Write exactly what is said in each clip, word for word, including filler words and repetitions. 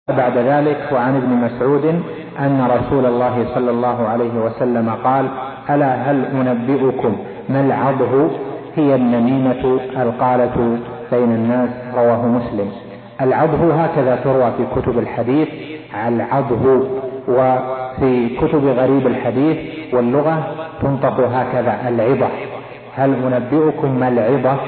بعد ذلك وعن ابن مسعود أن رسول الله صلى الله عليه وسلم قال: ألا هل أنبئكم ما العضه؟ هي النميمة القالة بين الناس. رواه مسلم. العضه هكذا تروى في كتب الحديث العضه، وفي كتب غريب الحديث واللغة تنطق هكذا العضة. هل أنبئكم ما العضة؟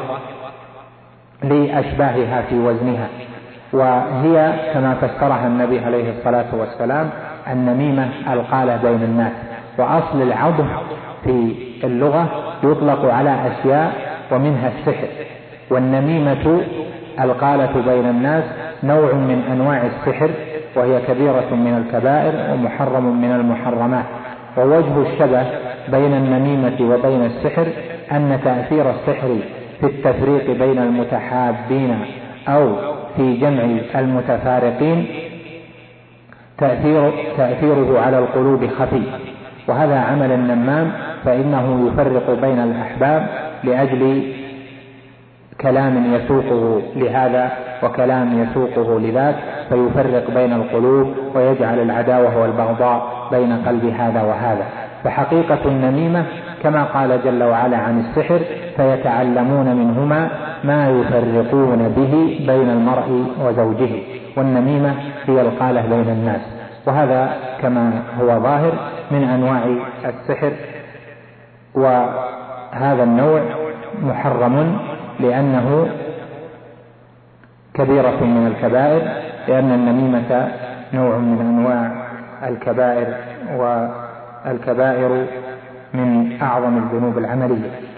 لأشباهها في وزنها، وهي كما فسرها النبي عليه الصلاة والسلام النميمة القالة بين الناس. وأصل العضه في اللغة يطلق على أشياء ومنها السحر، والنميمة القالة بين الناس نوع من أنواع السحر، وهي كبيرة من الكبائر ومحرم من المحرمات. ووجه الشبه بين النميمة وبين السحر أن تأثير السحر في التفريق بين المتحابين أو في جمع المتفارقين تأثير تأثيره على القلوب خفي، وهذا عمل النمام، فإنه يفرق بين الأحباب لأجل كلام يسوقه لهذا وكلام يسوقه لذاك، فيفرق بين القلوب ويجعل العداوة والبغضاء بين قلب هذا وهذا. فحقيقة النميمة كما قال جل وعلا عن السحر: فيتعلمون منهما ما يفرقون به بين المرء وزوجه. والنميمة هي القالة بين الناس، وهذا كما هو ظاهر من أنواع السحر، وهذا النوع محرم لأنه كبيرة من الكبائر، لأن النميمة نوع من أنواع الكبائر، والكبائر من أعظم الذنوب العملية.